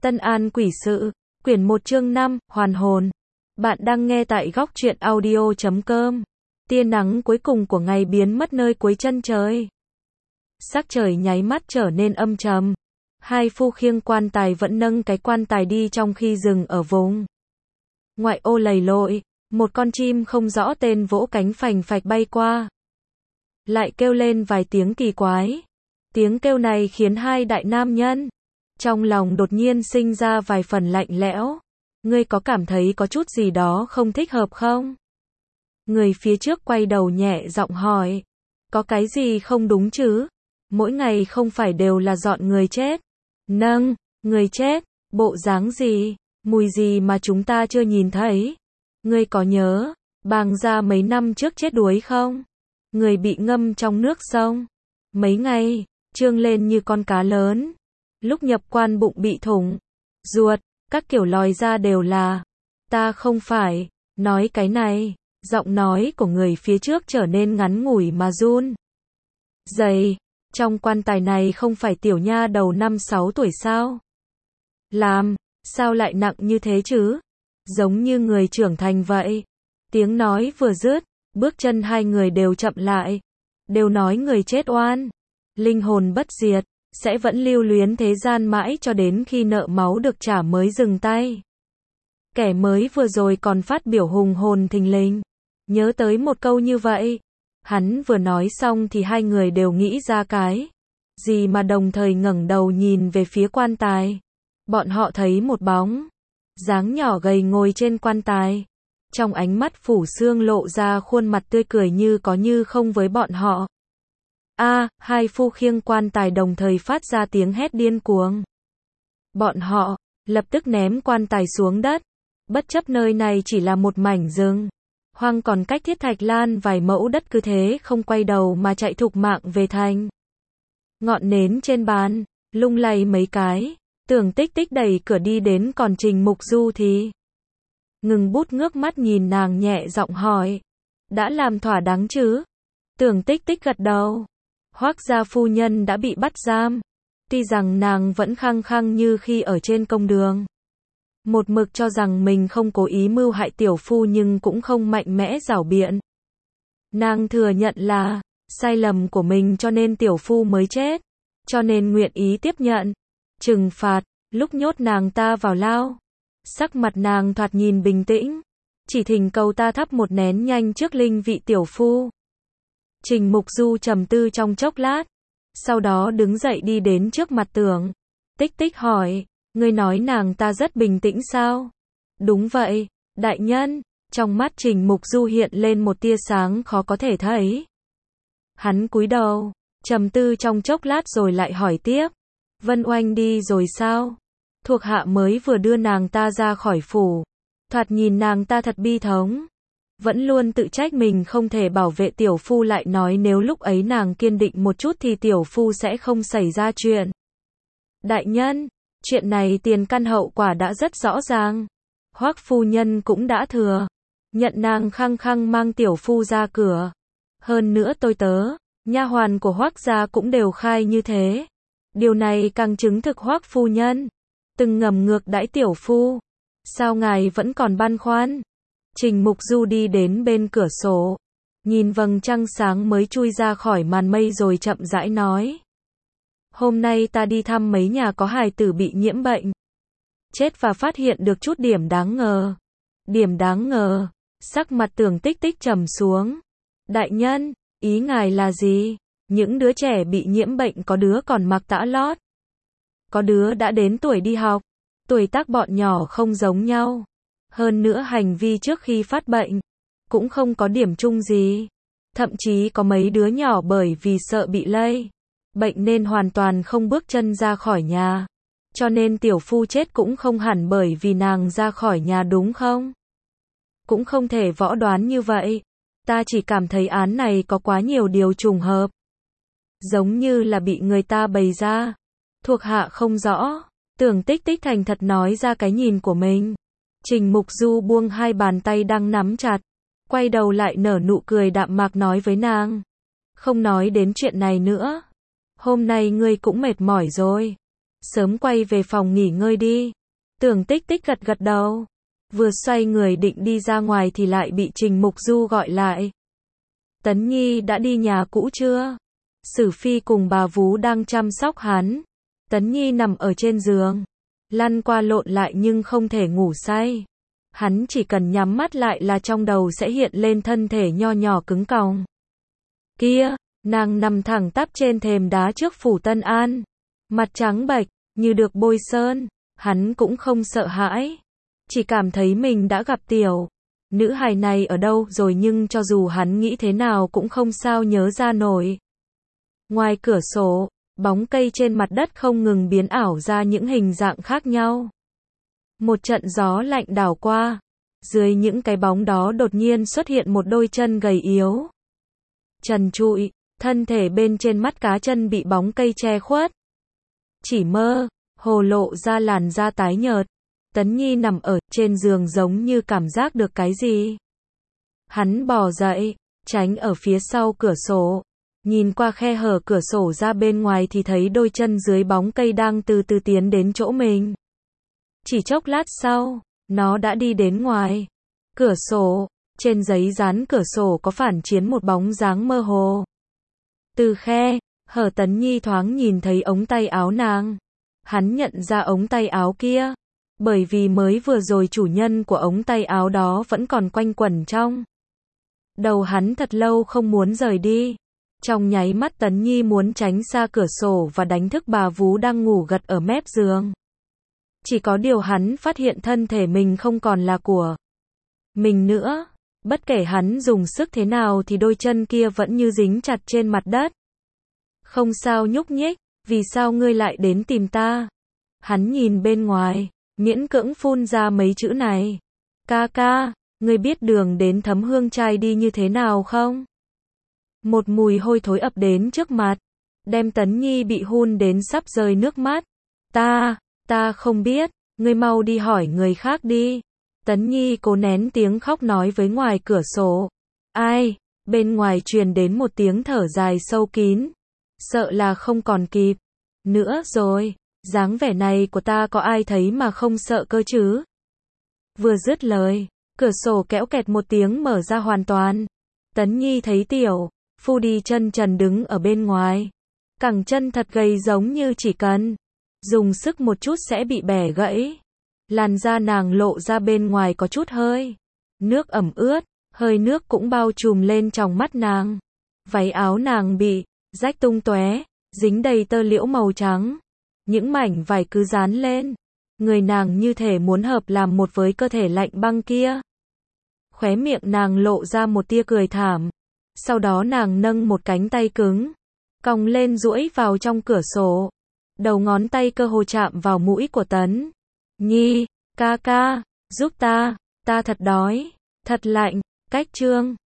Tân An Quỷ Sự, quyển 1 chương 5, Hoàn hồn. Bạn đang nghe tại góc truyện audio.com. Tia nắng cuối cùng của ngày biến mất nơi cuối chân trời. Sắc trời nháy mắt trở nên âm trầm. Hai phu khiêng quan tài vẫn nâng cái quan tài đi trong khi dừng ở vùng ngoại ô lầy lội. Một con chim không rõ tên vỗ cánh phành phạch bay qua, lại kêu lên vài tiếng kỳ quái. Tiếng kêu này khiến hai đại nam nhân trong lòng đột nhiên sinh ra vài phần lạnh lẽo. Ngươi có cảm thấy có chút gì đó không thích hợp không? Người phía trước quay đầu nhẹ giọng hỏi. Có cái gì không đúng chứ? Mỗi ngày không phải đều là dọn người chết. Nâng, người chết, bộ dáng gì, mùi gì mà chúng ta chưa nhìn thấy? Ngươi có nhớ, Bàng gia mấy năm trước chết đuối không? Người bị ngâm trong nước sông. Mấy ngày, trương lên như con cá lớn. Lúc nhập quan bụng bị thủng, ruột, các kiểu lòi ra đều là. Ta không phải, nói cái này, giọng nói của người phía trước trở nên ngắn ngủi mà run rẩy. Trong quan tài này không phải tiểu nha đầu 5-6 tuổi sao? Sao lại nặng như thế chứ? Giống như người trưởng thành vậy. Tiếng nói vừa dứt, bước chân hai người đều chậm lại. Đều nói người chết oan, linh hồn bất diệt, sẽ vẫn lưu luyến thế gian mãi cho đến khi nợ máu được trả mới dừng tay. Kẻ mới vừa rồi còn phát biểu hùng hồn thình lình, nhớ tới một câu như vậy. Hắn vừa nói xong thì hai người đều nghĩ ra cái gì mà đồng thời ngẩng đầu nhìn về phía quan tài. Bọn họ thấy một bóng dáng nhỏ gầy ngồi trên quan tài. Trong ánh mắt phủ xương lộ ra khuôn mặt tươi cười như có như không với bọn họ. Hai phu khiêng quan tài đồng thời phát ra tiếng hét điên cuồng. Bọn họ lập tức ném quan tài xuống đất, bất chấp nơi này chỉ là một mảnh rừng hoang còn cách Thiết Thạch Lan vài mẫu đất, cứ thế không quay đầu mà chạy thục mạng về thành. Ngọn nến trên bàn lung lay mấy cái. Tưởng Tích Tích đẩy cửa đi đến, còn Trình Mục Du thì ngừng bút, ngước mắt nhìn nàng nhẹ giọng hỏi. Đã làm thỏa đáng chứ? Tưởng Tích Tích gật đầu. Hoác gia phu nhân đã bị bắt giam. Tuy rằng nàng vẫn khăng khăng như khi ở trên công đường, một mực cho rằng mình không cố ý mưu hại tiểu phu, nhưng cũng không mạnh mẽ giảo biện. Nàng thừa nhận là sai lầm của mình cho nên tiểu phu mới chết, cho nên nguyện ý tiếp nhận trừng phạt lúc nhốt nàng ta vào lao. Sắc mặt nàng thoạt nhìn bình tĩnh, chỉ thỉnh cầu ta thắp một nén nhang trước linh vị tiểu phu. Trình Mục Du trầm tư trong chốc lát, sau đó đứng dậy đi đến trước mặt Tưởng Tích Tích hỏi. Ngươi nói nàng ta rất bình tĩnh sao? Đúng vậy, đại nhân. Trong mắt Trình Mục Du hiện lên một tia sáng khó có thể thấy. Hắn cúi đầu, trầm tư trong chốc lát rồi lại hỏi tiếp. Vân Oanh đi rồi sao? Thuộc hạ mới vừa đưa nàng ta ra khỏi phủ. Thoạt nhìn nàng ta thật bi thống, vẫn luôn tự trách mình không thể bảo vệ tiểu phu, lại nói nếu lúc ấy nàng kiên định một chút thì tiểu phu sẽ không xảy ra chuyện. Đại nhân, chuyện này tiền căn hậu quả đã rất rõ ràng. Hoác phu nhân cũng đã thừa nhận nàng khăng khăng mang tiểu phu ra cửa. Hơn nữa tôi tớ, nha hoàn của Hoác gia cũng đều khai như thế. Điều này càng chứng thực Hoác phu nhân từng ngầm ngược đãi tiểu phu. Sao ngài vẫn còn băn khoăn? Trình Mục Du đi đến bên cửa sổ, nhìn vầng trăng sáng mới chui ra khỏi màn mây rồi chậm rãi nói. Hôm nay ta đi thăm mấy nhà có hài tử bị nhiễm bệnh chết và phát hiện được chút điểm đáng ngờ. Điểm đáng ngờ? Sắc mặt Tưởng Tích Tích trầm xuống. Đại nhân, ý ngài là gì? Những đứa trẻ bị nhiễm bệnh có đứa còn mặc tã lót, có đứa đã đến tuổi đi học. Tuổi tác bọn nhỏ không giống nhau. Hơn nữa hành vi trước khi phát bệnh cũng không có điểm chung gì. Thậm chí có mấy đứa nhỏ bởi vì sợ bị lây bệnh nên hoàn toàn không bước chân ra khỏi nhà. Cho nên tiểu phu chết cũng không hẳn bởi vì nàng ra khỏi nhà, đúng không? Cũng không thể võ đoán như vậy. Ta chỉ cảm thấy án này có quá nhiều điều trùng hợp, giống như là bị người ta bày ra. Thuộc hạ không rõ. Tưởng Tích Tích thành thật nói ra cái nhìn của mình. Trình Mục Du buông hai bàn tay đang nắm chặt, quay đầu lại nở nụ cười đạm mạc nói với nàng. Không nói đến chuyện này nữa. Hôm nay ngươi cũng mệt mỏi rồi. Sớm quay về phòng nghỉ ngơi đi. Tưởng Tích Tích gật gật đầu. Vừa xoay người định đi ra ngoài thì lại bị Trình Mục Du gọi lại. Tấn Nhi đã đi nhà cũ chưa? Sử Phi cùng bà Vú đang chăm sóc hắn. Tấn Nhi nằm ở trên giường, lăn qua lộn lại nhưng không thể ngủ say. Hắn chỉ cần nhắm mắt lại là trong đầu sẽ hiện lên thân thể nho nhỏ cứng còng. Kia, nàng nằm thẳng tắp trên thềm đá trước phủ Tân An. Mặt trắng bệch, như được bôi sơn. Hắn cũng không sợ hãi. Chỉ cảm thấy mình đã gặp tiểu nữ hài này ở đâu rồi nhưng cho dù hắn nghĩ thế nào cũng không sao nhớ ra nổi. Ngoài cửa sổ, bóng cây trên mặt đất không ngừng biến ảo ra những hình dạng khác nhau. Một trận gió lạnh đảo qua. Dưới những cái bóng đó đột nhiên xuất hiện một đôi chân gầy yếu. Trần trụi, thân thể bên trên mắt cá chân bị bóng cây che khuất. Chỉ mơ hồ lộ ra làn da tái nhợt. Tấn Nhi nằm ở trên giường giống như cảm giác được cái gì. Hắn bò dậy, tránh ở phía sau cửa sổ. Nhìn qua khe hở cửa sổ ra bên ngoài thì thấy đôi chân dưới bóng cây đang từ từ tiến đến chỗ mình. Chỉ chốc lát sau, nó đã đi đến ngoài cửa sổ. Trên giấy dán cửa sổ có phản chiếu một bóng dáng mơ hồ. Từ khe hở Tấn Nhi thoáng nhìn thấy ống tay áo nàng. Hắn nhận ra ống tay áo kia, bởi vì mới vừa rồi chủ nhân của ống tay áo đó vẫn còn quanh quẩn trong đầu hắn thật lâu không muốn rời đi. Trong nháy mắt Tấn Nhi muốn tránh xa cửa sổ và đánh thức bà Vú đang ngủ gật ở mép giường. Chỉ có điều hắn phát hiện thân thể mình không còn là của mình nữa. Bất kể hắn dùng sức thế nào thì đôi chân kia vẫn như dính chặt trên mặt đất. Không sao nhúc nhích, vì sao ngươi lại đến tìm ta? Hắn nhìn bên ngoài, miễn cưỡng phun ra mấy chữ này. Ca ca, ngươi biết đường đến Thấm Hương Trai đi như thế nào không? Một mùi hôi thối ập đến trước mặt, đem Tấn Nhi bị hun đến sắp rơi nước mắt. Ta không biết, ngươi mau đi hỏi người khác đi. Tấn Nhi cố nén tiếng khóc nói với ngoài cửa sổ. Ai? Bên ngoài truyền đến một tiếng thở dài sâu kín. Sợ là không còn kịp nữa rồi. Dáng vẻ này của ta có ai thấy mà không sợ cơ chứ? Vừa dứt lời, cửa sổ kéo kẹt một tiếng mở ra hoàn toàn. Tấn Nhi thấy tiểu phu đi chân trần đứng ở bên ngoài. Cẳng chân thật gầy giống như chỉ cần dùng sức một chút sẽ bị bẻ gãy. Làn da nàng lộ ra bên ngoài có chút hơi nước ẩm ướt, hơi nước cũng bao trùm lên tròng mắt nàng. Váy áo nàng bị rách tung tóe, dính đầy tơ liễu màu trắng. Những mảnh vải cứ dán lên. Người nàng như thể muốn hợp làm một với cơ thể lạnh băng kia. Khóe miệng nàng lộ ra một tia cười thảm. Sau đó nàng nâng một cánh tay cứng, cong lên duỗi vào trong cửa sổ. Đầu ngón tay cơ hồ chạm vào mũi của Tấn Nhi. Ca ca, giúp ta thật đói, thật lạnh. Cách chương